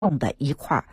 种的一块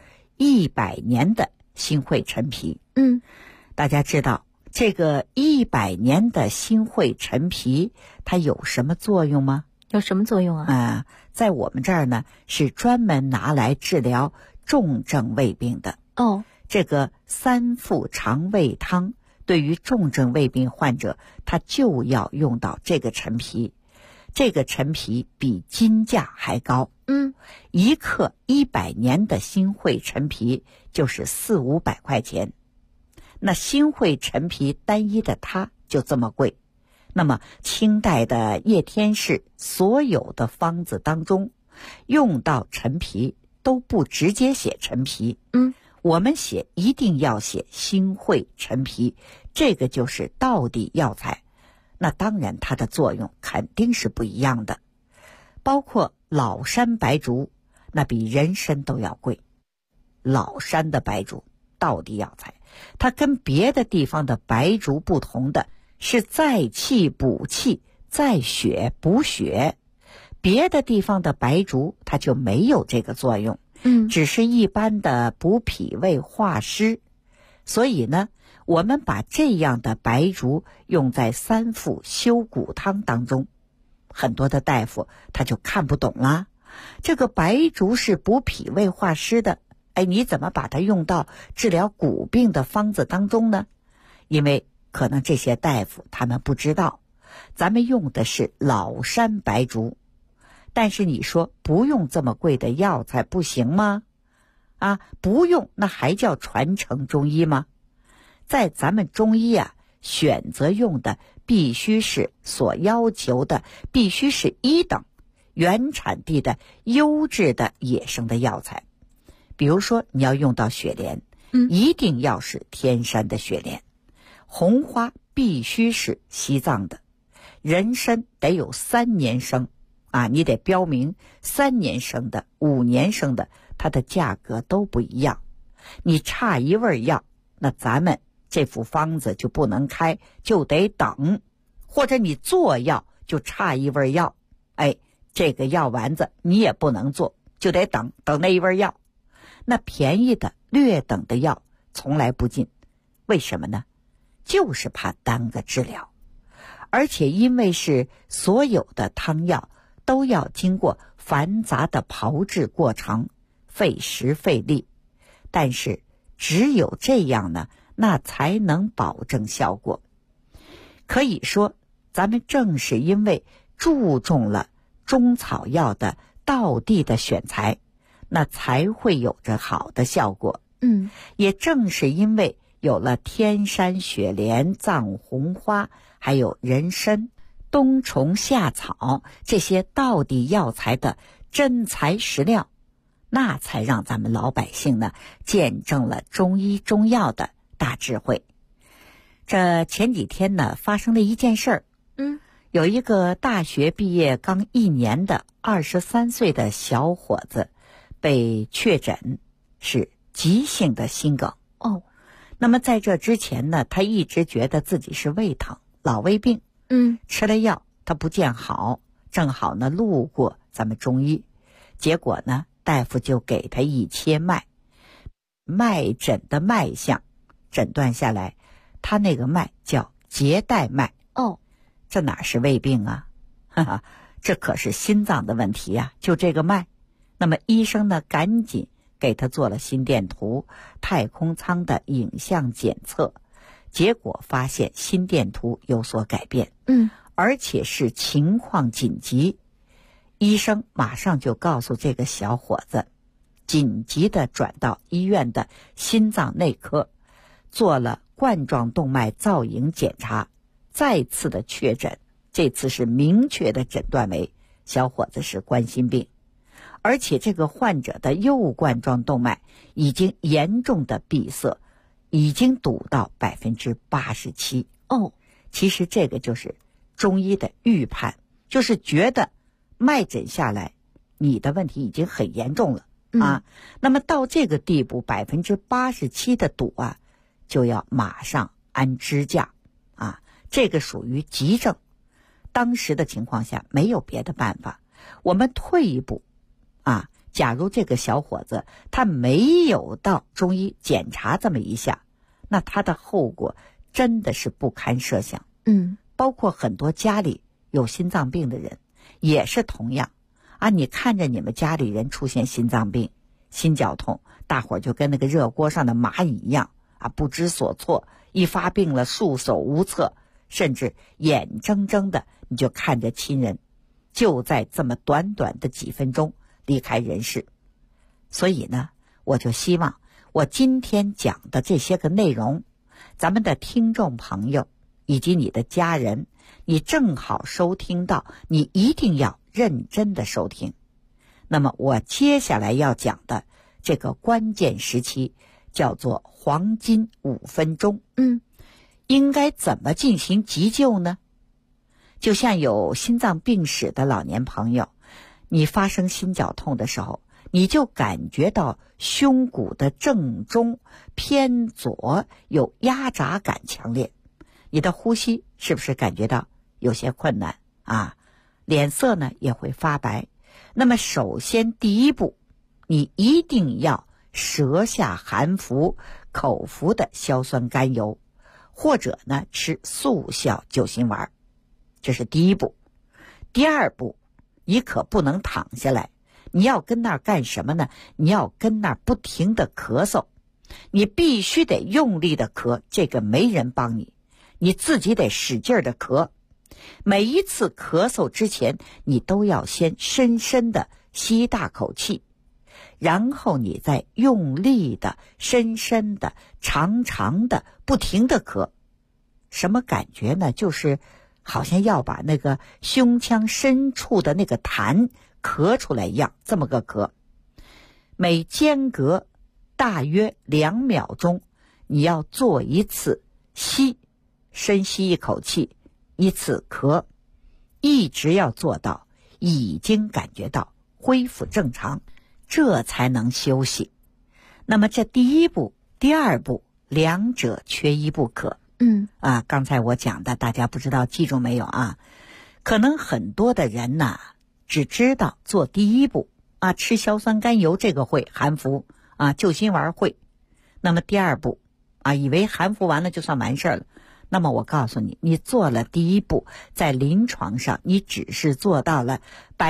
100年的新会陈皮。大家知道这个100年的新会陈皮它有什么作用吗？ 有什么作用啊？ 在我们这儿呢，是专门拿来治疗重症胃病的。这个3副肠胃汤对于重症胃病患者，他就要用到这个陈皮。这个陈皮比金价还高。1克100年的新会陈皮就是400-500块钱。那新会陈皮单一的它就这么贵。那么清代的叶天士所有的方子当中用到陈皮都不直接写陈皮。我们一定要写新会陈皮，这个就是道地药材。那当然它的作用肯定是不一样的。包括老山白术，那比人参都要贵。老山的白术道地药材，它跟别的地方的白术不同的是在气补气，在血补血。别的地方的白术它就没有这个作用，只是一般的补脾胃化湿。所以呢，我们把这样的白术用在3副修骨汤当中，很多的大夫他就看不懂啦。这个白术是补脾胃化湿的，你怎么把它用到治疗骨病的方子当中呢？因为可能这些大夫他们不知道，咱们用的是老山白术。但是你说不用这么贵的药材不行吗？不用，那还叫传承中医吗？在咱们中医选择用的必须是所要求的，必须是1等原产地的优质的野生的药材。比如说你要用到雪莲，一定要是天山的雪莲。红花必须是西藏的。人参得有3年生你得标明3年生的、5年生的，它的价格都不一样。你差一味药，那咱们这副方子就不能开，就得等。或者你做药就差一味药，这个药丸子你也不能做，就得等那一味药。那便宜的略等的药从来不进，为什么呢？就是怕耽搁治疗。而且因为是所有的汤药都要经过繁杂的炮制过程，费时费力。但是只有这样呢，那才能保证效果。可以说咱们正是因为注重了中草药的道地的选材，那才会有着好的效果。也正是因为有了天山雪莲、藏红花，还有人参、冬虫夏草这些道地药材的真材实料，那才让咱们老百姓呢见证了中医中药的大智慧。这前几天呢发生了一件事儿。有一个大学毕业刚1年的23岁的小伙子被确诊是急性的心梗。那么在这之前呢，他一直觉得自己是胃疼、老胃病。吃了药他不见好，正好呢路过咱们中医，结果呢大夫就给他一切脉，脉诊的脉象诊断下来，他那个脉叫结带脉。这哪是胃病啊？这可是心脏的问题啊，就这个脉。那么医生呢赶紧给他做了心电图、太空舱的影像检测，结果发现心电图有所改变，而且是情况紧急。医生马上就告诉这个小伙子，紧急的转到医院的心脏内科，做了冠状动脉造影检查，再次的确诊，这次是明确的诊断为小伙子是冠心病。而且这个患者的右冠状动脉已经严重的闭塞，已经堵到87%。其实这个就是中医的预判，就是觉得脉诊下来你的问题已经很严重了那么到这个地步87%的堵就要马上安支架这个属于急症。当时的情况下没有别的办法，我们退一步假如这个小伙子他没有到中医检查这么一下，那他的后果真的是不堪设想。包括很多家里有心脏病的人也是同样啊，你看着你们家里人出现心脏病、心绞痛，大伙儿就跟那个热锅上的蚂蚁一样啊，不知所措，一发病了束手无策，甚至眼睁睁的你就看着亲人就在这么短短的几分钟离开人世。所以呢，我就希望我今天讲的这些个内容，咱们的听众朋友以及你的家人，你正好收听到，你一定要认真的收听。那么我接下来要讲的这个关键时期叫做黄金5分钟。应该怎么进行急救呢？就像有心脏病史的老年朋友，你发生心绞痛的时候，你就感觉到胸骨的正中偏左有压榨感强烈，你的呼吸是不是感觉到有些困难啊？脸色呢也会发白。那么首先第一步，你一定要舌下含服口服的硝酸甘油，或者呢吃速效救心丸，这是第一步。第二步，你可不能躺下来，你要跟那儿干什么呢？你要跟那儿不停的咳嗽，你必须得用力的咳，这个没人帮你，你自己得使劲的咳。每一次咳嗽之前，你都要先深深的吸一大口气，然后你再用力的、深深的、长长的、不停的咳。什么感觉呢？就是好像要把那个胸腔深处的那个痰咳出来一样，这么个咳。每间隔大约2秒钟，你要做一次吸，深吸一口气，一次咳，一直要做到已经感觉到恢复正常，这才能休息。那么这第一步、第二步两者缺一不可。刚才我讲的大家不知道记住没有啊？可能很多的人呐，只知道做第一步啊，吃硝酸甘油这个会含服啊，救心丸会。那么第二步啊，以为含服完了就算完事了。那么我告诉你，你做了第一步，在临床上你只是做到了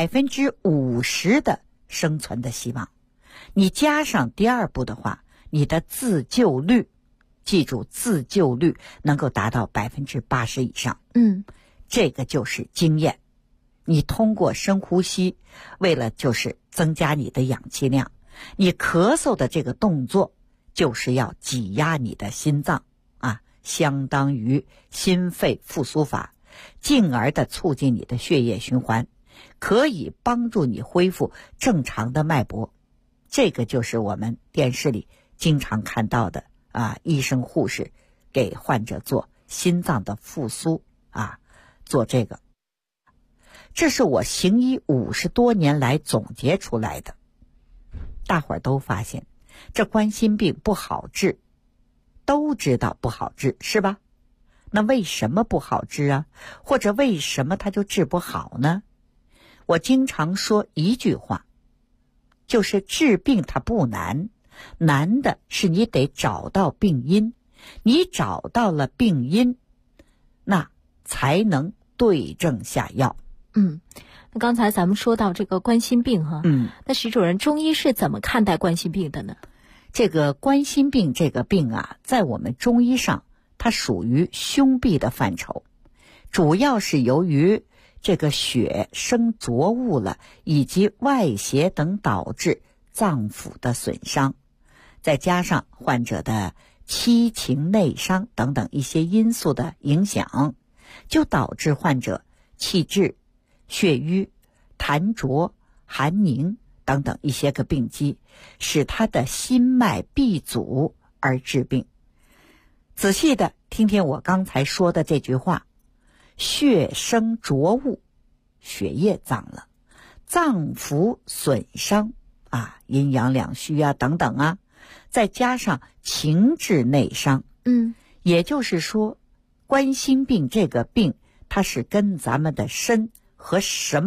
50%的生存的希望。你加上第二步的话，你的自救率，记住自救率能够达到80%以上。这个就是经验。你通过深呼吸，为了就是增加你的氧气量，你咳嗽的这个动作就是要挤压你的心脏啊，相当于心肺复苏法，进而的促进你的血液循环，可以帮助你恢复正常的脉搏。这个就是我们电视里经常看到的啊，医生护士给患者做心脏的复苏啊，做这个。这是我行医50多年来总结出来的。大伙儿都发现这冠心病不好治，都知道不好治是吧？那为什么不好治啊？或者为什么它就治不好呢？我经常说一句话，就是治病它不难，难的是你得找到病因，你找到了病因，那才能对症下药。 那刚才咱们说到这个冠心病哈，那徐主任，中医是怎么看待冠心病的呢？ 这个冠心病这个病啊，在我们中医上它属于胸痹的范畴，主要是由于这个血生浊物了，以及外邪等导致脏腑的损伤，再加上患者的七情内伤等等一些因素的影响，就导致患者气滞、血瘀、痰浊、寒凝等等一些个病机，使他的心脉闭阻而致病。仔细的听听我刚才说的这句话，血生浊物，血液脏了，脏腑损伤啊，阴阳两虚啊等等啊，再加上情志内伤，也就是说冠心病这个病它是跟咱们的身和什么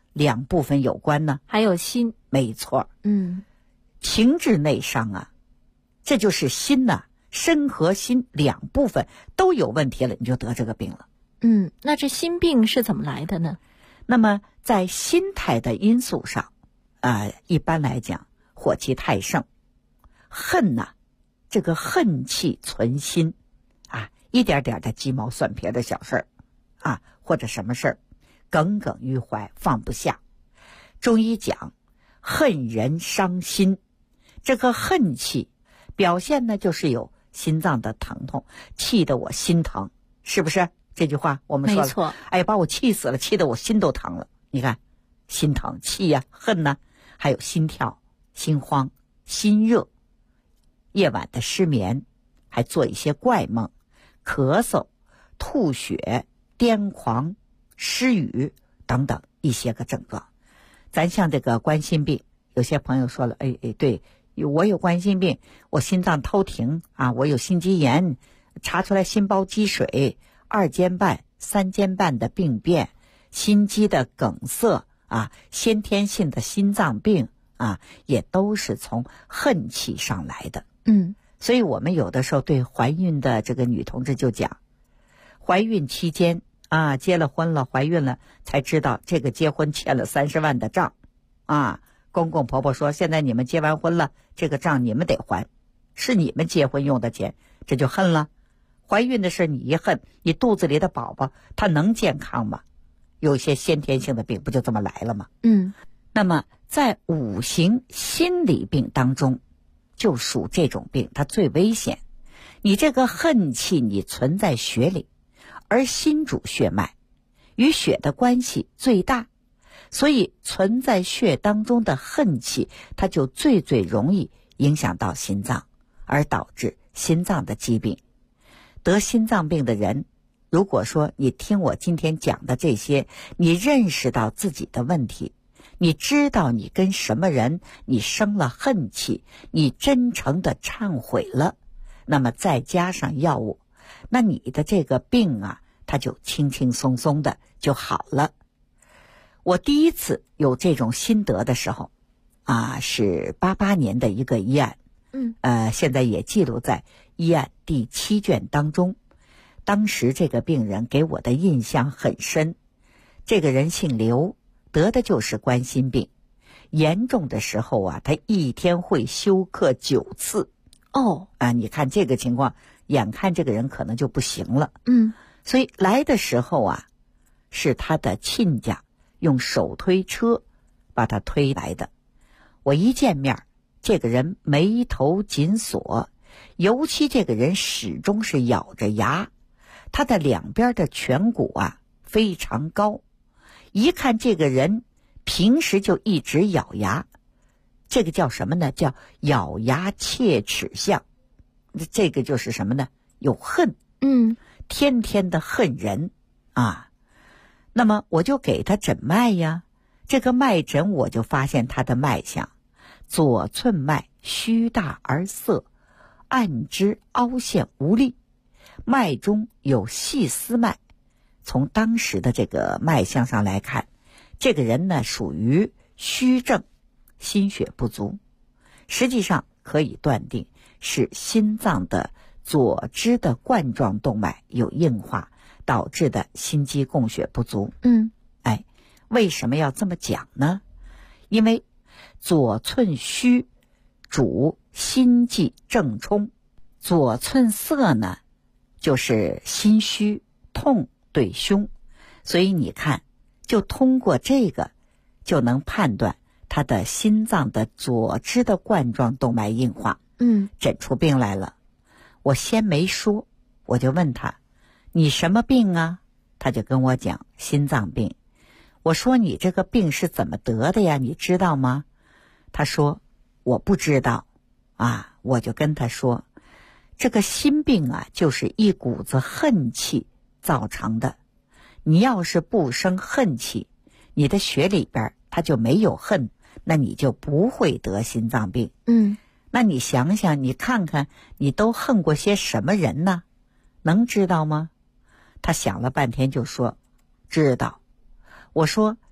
两部分有关呢？ 还有心。 没错。情志内伤啊，这就是心呐，身和心两部分都有问题了，你就得这个病了。 那这心病是怎么来的呢？ 那么在心态的因素上一般来讲，火气太盛，恨呐，这个恨气存心一点点的鸡毛蒜皮的小事儿或者什么事儿耿耿于怀，放不下。中医讲恨人伤心，这个恨气表现呢就是有心脏的疼痛，气得我心疼，是不是？这句话我们说了， 没错。 把我气死了，气得我心都疼了。你看，心疼、气呀、恨呢，还有心跳、心慌、心热，夜晚的失眠，还做一些怪梦，咳嗽、吐血、癫狂、失语等等一些个症状。咱像这个冠心病，有些朋友说了，对，我有冠心病，我心脏偷停我有心肌炎，查出来心包积水、2间半、3间半的病变，心肌的梗塞先天性的心脏病也都是从恨气上来的。所以我们有的时候对怀孕的这个女同志就讲，怀孕期间结了婚了，怀孕了才知道这个结婚欠了30万的账公公婆婆说，现在你们结完婚了，这个账你们得还，是你们结婚用的钱，这就恨了。怀孕的事你一恨，你肚子里的宝宝他能健康吗？有些先天性的病不就这么来了吗？那么在五行心理病当中，就属这种病它最危险。你这个恨气你存在血里，而心主血脉，与血的关系最大，所以存在血当中的恨气，它就最容易影响到心脏，而导致心脏的疾病。得心脏病的人，如果说你听我今天讲的这些，你认识到自己的问题，你知道你跟什么人你生了恨气，你真诚的忏悔了，那么再加上药物，那你的这个病它就轻轻松松的就好了。我第一次有这种心得的时候是88年的一个医案，现在也记录在医案第7卷当中。当时这个病人给我的印象很深，这个人姓刘，得的就是冠心病，严重的时候他一天会休克9次。你看这个情况，眼看这个人可能就不行了。所以来的时候是他的亲家用手推车把他推来的。我一见面，这个人眉头紧锁，尤其这个人始终是咬着牙，他的两边的颧骨非常高，一看这个人平时就一直咬牙，这个叫什么呢？叫咬牙切齿相。这个就是什么呢？有恨，天天的恨人那么我就给他诊脉呀，这个脉诊我就发现他的脉象，左寸脉虚大而涩，按之凹陷无力，脉中有细丝脉。从当时的这个脉象上来看，这个人呢属于虚症，心血不足，实际上可以断定是心脏的左支的冠状动脉有硬化导致的心肌供血不足。为什么要这么讲呢？因为左寸虚主心悸正冲，左寸涩呢就是心虚痛对胸，所以你看，就通过这个就能判断他的心脏的左支的冠状动脉硬化。诊出病来了。我先没说，我就问他，你什么病啊？他就跟我讲心脏病。我说你这个病是怎么得的呀？你知道吗？他说我不知道我就跟他说，这个心病就是一股子恨气造成的。你要是不生恨气，你的血里边它就没有恨，那你就不会得心脏病。那你想想，你看看你都恨过些什么人呢？能知道吗？他想了半天就说知道。我说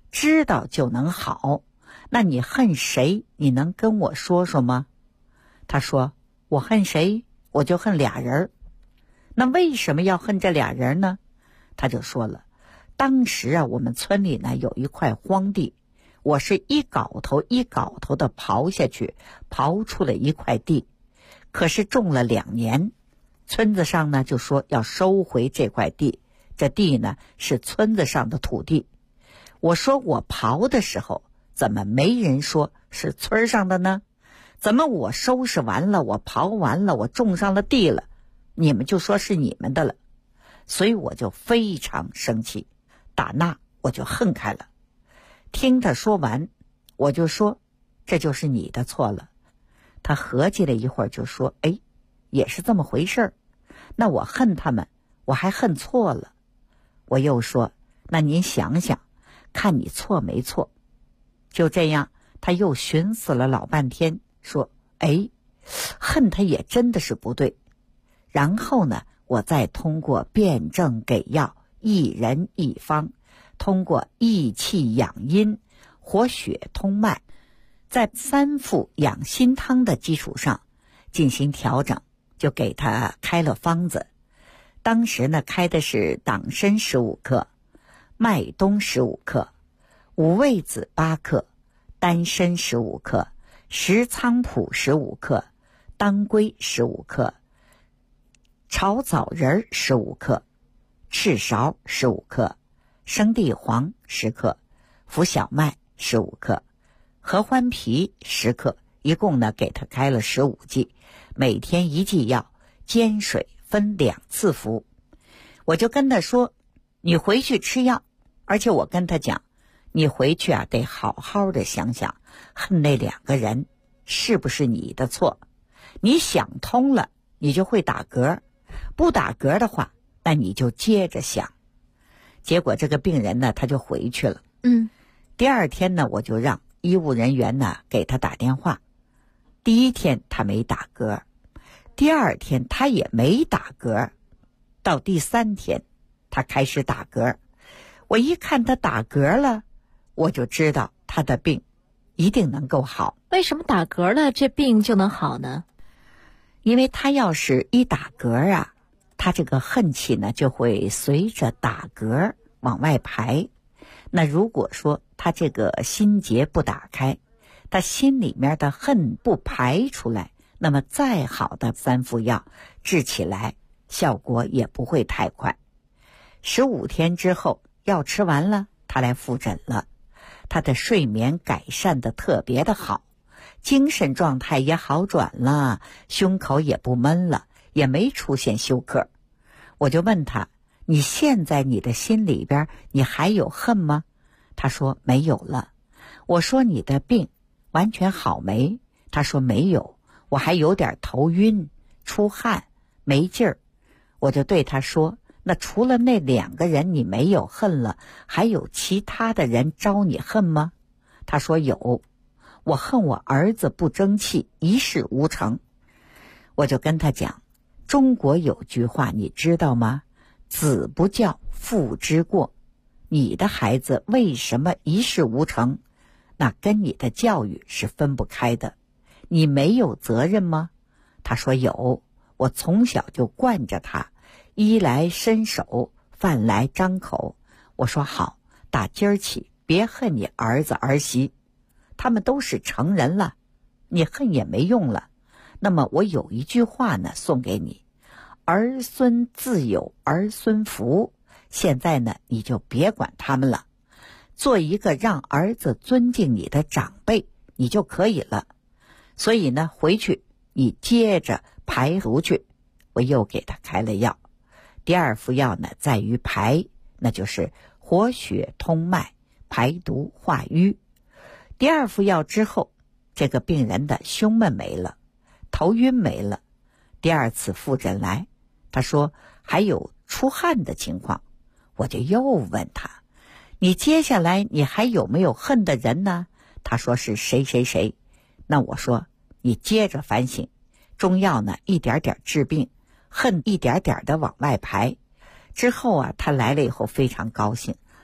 知道就能好。那你恨谁？你能跟我说说吗？他说，我恨谁？我就恨俩人。那为什么要恨这俩人呢？他就说了，当时啊，我们村里呢有一块荒地，我是一镐头一镐头的刨下去，刨出了一块地，可是种了2年，村子上呢就说要收回这块地，这地呢是村子上的土地。我说我刨的时候，怎么没人说是村上的呢？怎么我收拾完了，我刨完了，我种上了地了，你们就说是你们的了？所以我就非常生气，打那我就恨开了。听他说完，我就说，这就是你的错了。他合计了一会儿就说，哎，也是这么回事儿。那我恨他们，我还恨错了。我又说，那您想想，看你错没错。就这样，他又寻思了老半天，说，哎，恨他也真的是不对。然后呢，我再通过辩证给药，一人一方，通过益气养阴、活血通脉，在3副养心汤的基础上进行调整，就给他开了方子。当时呢，开的是党参15克、麦冬15克、五味子8克、丹参15克、石菖蒲15克、当归15克、炒枣仁15克、赤芍15克、生地黄10克、浮小麦15克、合欢皮10克，一共呢给他开了15剂，每天1剂药，煎水分2次服。我就跟他说，你回去吃药，而且我跟他讲，你回去啊得好好的想想，恨那2个人是不是你的错？你想通了，你就会打嗝；不打嗝的话，那你就接着想。结果这个病人呢，他就回去了。第2天呢，我就让医务人员呢给他打电话。第1天他没打嗝，第2天他也没打嗝，到第3天他开始打嗝。我一看他打嗝了，我就知道他的病一定能够好。 为什么打嗝了这病就能好呢？ 因为他要是一打嗝啊，他这个恨气呢就会随着打嗝往外排。那如果说他这个心结不打开，他心里面的恨不排出来，那么再好的3副药治起来效果也不会太快。15天之后，药吃完了，他来复诊了。他的睡眠改善的特别的好，精神状态也好转了，胸口也不闷了，也没出现休克。我就问他，你现在你的心里边你还有恨吗？他说没有了。我说你的病完全好没？他说没有，我还有点头晕、出汗、没劲儿。我就对他说，那除了那2个人你没有恨了，还有其他的人招你恨吗？他说有，我恨我儿子不争气，一事无成。我就跟他讲，中国有句话你知道吗？子不教，父之过。你的孩子为什么一事无成？那跟你的教育是分不开的。你没有责任吗？他说有，我从小就惯着他，衣来伸手，饭来张口。我说好，打今儿起别恨你儿子儿媳，他们都是成人了，你恨也没用了。那么我有一句话呢送给你，儿孙自有儿孙福。现在呢你就别管他们了，做一个让儿子尊敬你的长辈，你就可以了。所以呢回去你接着排毒去。我又给他开了药。第2副药呢在于排，那就是活血通脉、排毒化瘀。第2副药之后，这个病人的胸闷没了，头晕没了。第2次复诊来，他说还有出汗的情况。我就又问他，你接下来你还有没有恨的人呢？他说是谁谁谁。那我说你接着反省，中药呢一点点治病，恨一点点的往外排。之后啊，他来了以后非常高兴，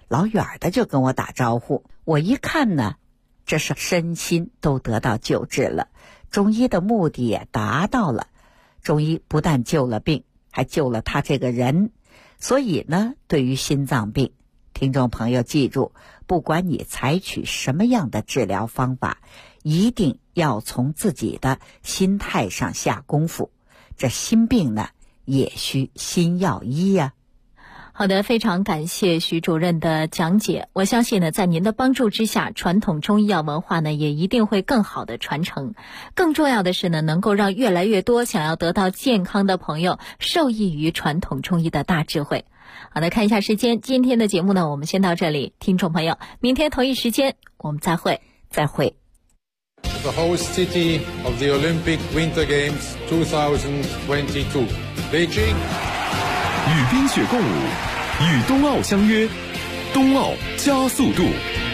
老远的就跟我打招呼。我一看呢，这是身心都得到救治了，中医的目的也达到了。中医不但救了病，还救了他这个人。所以呢，对于心脏病，听众朋友记住，不管你采取什么样的治疗方法，一定要从自己的心态上下功夫。这心病呢，也需心药医呀。 好的，非常感谢徐主任的讲解。我相信呢，在您的帮助之下，传统中医药文化呢也一定会更好的传承。更重要的是呢，能够让越来越多想要得到健康的朋友受益于传统中医的大智慧。好的，看一下时间，今天的节目呢，我们先到这里。听众朋友，明天同一时间我们再会。 The host city of the Olympic Winter Games 2022, Beijing. 与冰雪共舞，与冬奥相约，冬奥加速度。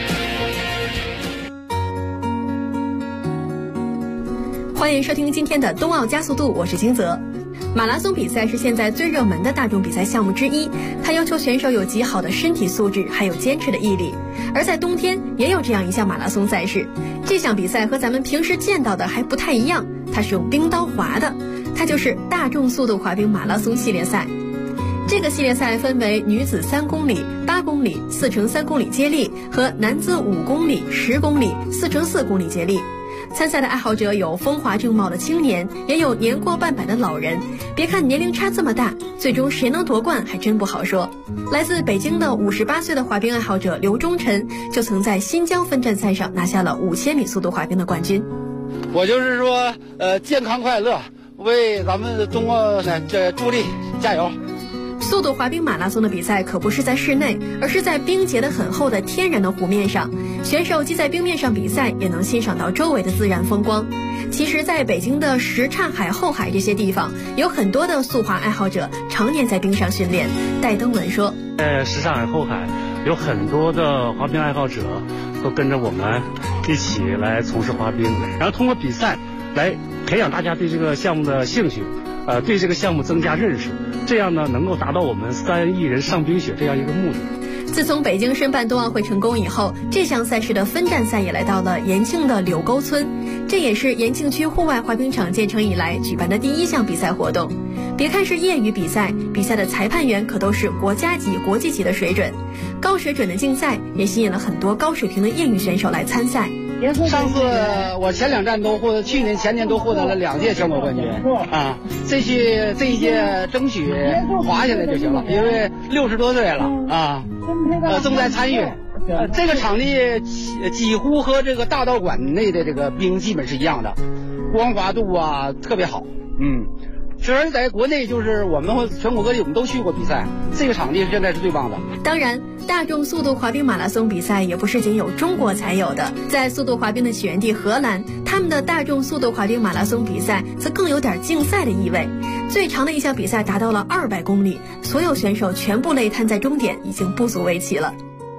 欢迎收听今天的冬奥加速度，我是金泽。马拉松比赛是现在最热门的大众比赛项目之一，它要求选手有极好的身体素质，还有坚持的毅力。而在冬天也有这样一项马拉松赛事，这项比赛和咱们平时见到的还不太一样，它是用冰刀划的，它就是大众速度滑冰马拉松系列赛。这个系列赛分为女子3公里、8公里、4×3公里接力和男子5公里、10公里、4×4公里接力。参赛的爱好者有风华正茂的青年，也有年过半百的老人。别看年龄差这么大，最终谁能夺冠还真不好说。来自北京的58岁的滑冰爱好者刘忠臣，就曾在新疆分站赛上拿下了5000米速度滑冰的冠军。 我就是说，健康快乐，为咱们冬奥这助力，加油！ 速度滑冰马拉松的比赛可不是在室内，而是在冰结得很厚的天然的湖面上。选手既在冰面上比赛，也能欣赏到周围的自然风光。其实在北京的什刹海、后海这些地方，有很多的速滑爱好者常年在冰上训练。戴登文说， 什刹海、后海有很多的滑冰爱好者都跟着我们一起来从事滑冰，然后通过比赛来培养大家对这个项目的兴趣，对这个项目增加认识，这样呢能够达到我们3亿人上冰雪这样一个目的。 自从北京申办冬奥会成功以后，这项赛事的分站赛也来到了延庆的柳沟村，这也是延庆区户外滑冰场建成以来举办的第1项比赛活动。别看是业余比赛，比赛的裁判员可都是国家级、国际级的水准。高水准的竞赛也吸引了很多高水平的业余选手来参赛。 上次我前2站都获得，去年前年都获得了2届全国冠军啊！这一届争取滑下来就行了，因为60多岁了啊，正在参与。这个场地几乎和这个大道馆内的这个冰基本是一样的，光滑度啊特别好，虽然在国内就是我们全国各地我们都去过比赛，这个场地现在是最棒的。 当然，大众速度滑冰马拉松比赛也不是仅有中国才有的，在速度滑冰的起源地荷兰，他们的大众速度滑冰马拉松比赛则更有点竞赛的意味。最长的一项比赛达到了200公里，所有选手全部累瘫在终点，已经不足为奇了。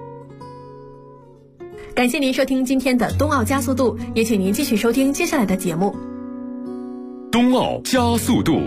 感谢您收听今天的冬奥加速度，也请您继续收听接下来的节目。 冬奥加速度。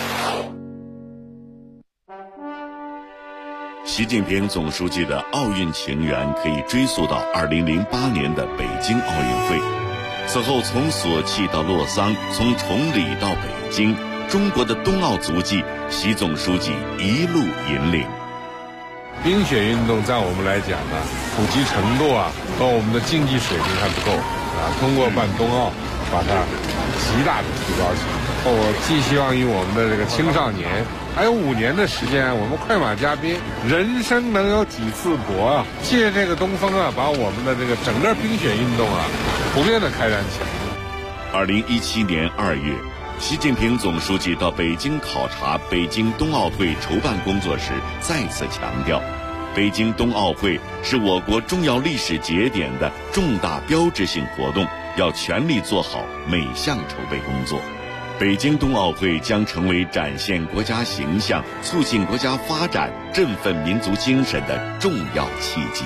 习近平总书记的奥运情缘可以追溯到2008年的北京奥运会。此后，从索契到洛桑，从崇礼到北京，中国的冬奥足迹，习总书记一路引领。 冰雪运动在我们来讲呢，普及程度和我们的竞技水平还不够通过办冬奥，把它极大的提高起来。我寄希望于我们的这个青少年，还有5年的时间，我们快马加鞭，人生能有几次搏借这个东风把我们的这个整个冰雪运动普遍的开展起来。 2017年2月，习近平总书记到北京考察北京冬奥会筹办工作时，再次强调，北京冬奥会是我国重要历史节点的重大标志性活动，要全力做好每项筹备工作。北京冬奥会将成为展现国家形象、促进国家发展、振奋民族精神的重要契机。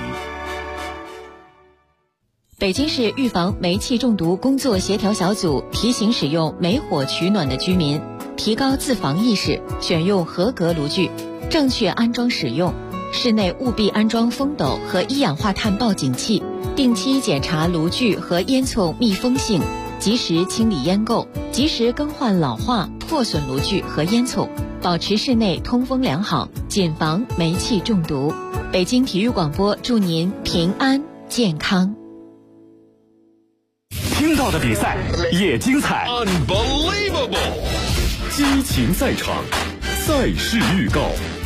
北京市预防煤气中毒工作协调小组提醒使用煤火取暖的居民提高自防意识，选用合格炉具，正确安装使用， 室内务必安装风斗和一氧化碳报警器，定期检查炉具和烟囱密封性，及时清理烟垢，及时更换老化、破损炉具和烟囱，保持室内通风良好，谨防煤气中毒。北京体育广播祝您平安健康。 听到的比赛也精彩 Unbelievable， 激情赛场，赛事预告。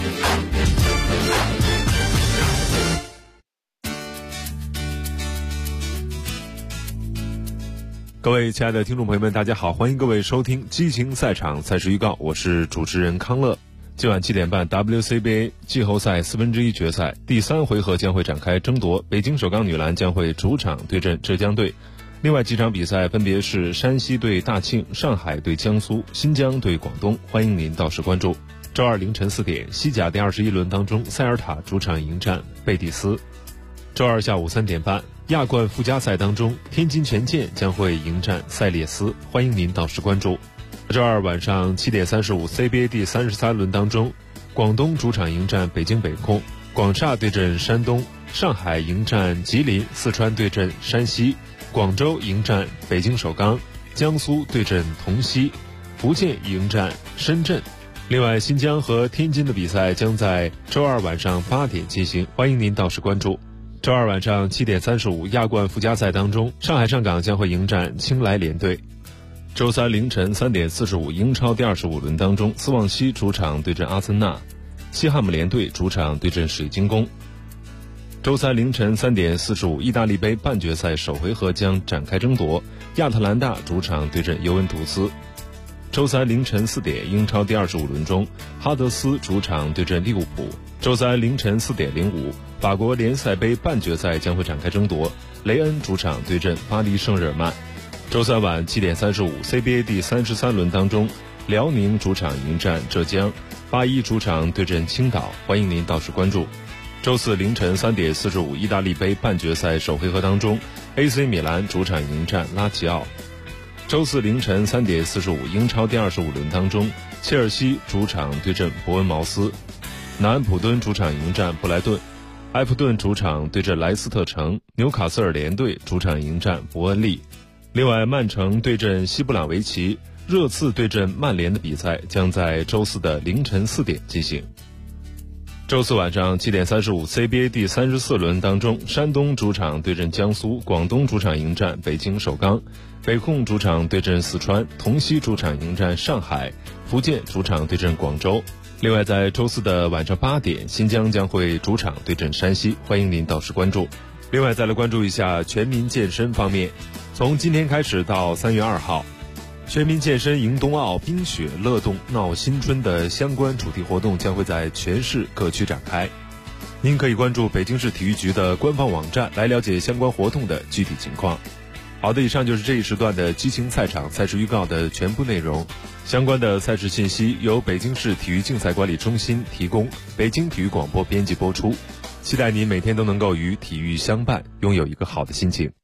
各位亲爱的听众朋友们，大家好，欢迎各位收听激情赛场赛事预告，我是主持人康乐。今晚7点半 WCBA 季后赛1/4决赛第3回合将会展开争夺，北京首钢女篮将会主场对阵浙江队。另外几场比赛分别是山西对大庆、上海对江苏、新疆对广东，欢迎您到时关注。周二凌晨4点，西甲第21轮当中，塞尔塔主场迎战贝蒂斯。周二下午3点半，亚冠附加赛当中，天津权健将会迎战塞列斯，欢迎您到时关注。周二晚上7点35 CBA 第33轮当中，广东主场迎战北京北控，广厦对阵山东，上海迎战吉林，四川对阵山西，广州迎战北京首钢，江苏对阵同曦，福建迎战深圳。另外新疆和天津的比赛将在周二晚上8点进行，欢迎您到时关注。周二晚上7点35亚冠附加赛当中，上海上港将会迎战青莱联队。周三凌晨3点45英超第25轮当中，斯旺西主场对阵阿森纳，西汉姆联队主场对阵水晶宫。周三凌晨3点45意大利杯半决赛首回合将展开争夺，亚特兰大主场对阵尤文图斯。周三凌晨4点英超第25轮中，哈德斯主场对阵利物浦。周三凌晨4点05法国联赛杯半决赛将会展开争夺，雷恩主场对阵巴黎圣日耳曼。周三晚7点35 CBA 第33轮当中，辽宁主场迎战浙江，81主场对阵青岛，欢迎您到时关注。周四凌晨3点45意大利杯半决赛首回合当中， AC 米兰主场迎战拉齐奥。周四凌晨3点45英超第25轮当中，切尔西主场对阵伯恩茅斯，南安普敦主场迎战布莱顿，埃弗顿主场对阵莱斯特城，纽卡斯尔联队主场迎战伯恩利。另外曼城对阵西布朗维奇，热刺对阵曼联的比赛将在周四的凌晨4点进行。周四晚上7点35 CBA 第34轮当中，山东主场对阵江苏，广东主场迎战北京首钢，北控主场对阵四川，同曦主场迎战上海，福建主场对阵广州。另外在周四的晚上8点，新疆将会主场对阵山西，欢迎您到时关注。另外再来关注一下全民健身方面，从今天开始到3月2号，全民健身迎冬奥，冰雪乐动闹新春的相关主题活动将会在全市各区展开。您可以关注北京市体育局的官方网站来了解相关活动的具体情况。好的，以上就是这一时段的激情赛场赛事预告的全部内容。相关的赛事信息由北京市体育竞赛管理中心提供，北京体育广播编辑播出。期待您每天都能够与体育相伴，拥有一个好的心情。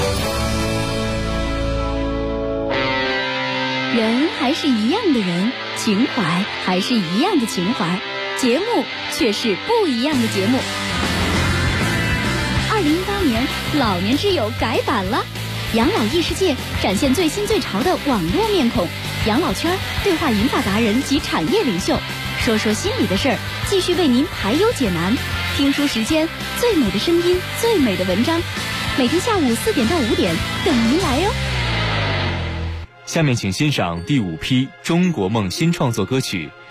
人还是一样的人，情怀还是一样的情怀，节目却是不一样的节目。2018年老年之友改版了，养老异世界展现最新最潮的网络面孔，养老圈对话银发达人及产业领袖，说说心里的事儿，继续为您排忧解难。听书时间，最美的声音，最美的文章，每天下午4点到5点等您来哟。 下面请欣赏第5批中国梦新创作歌曲《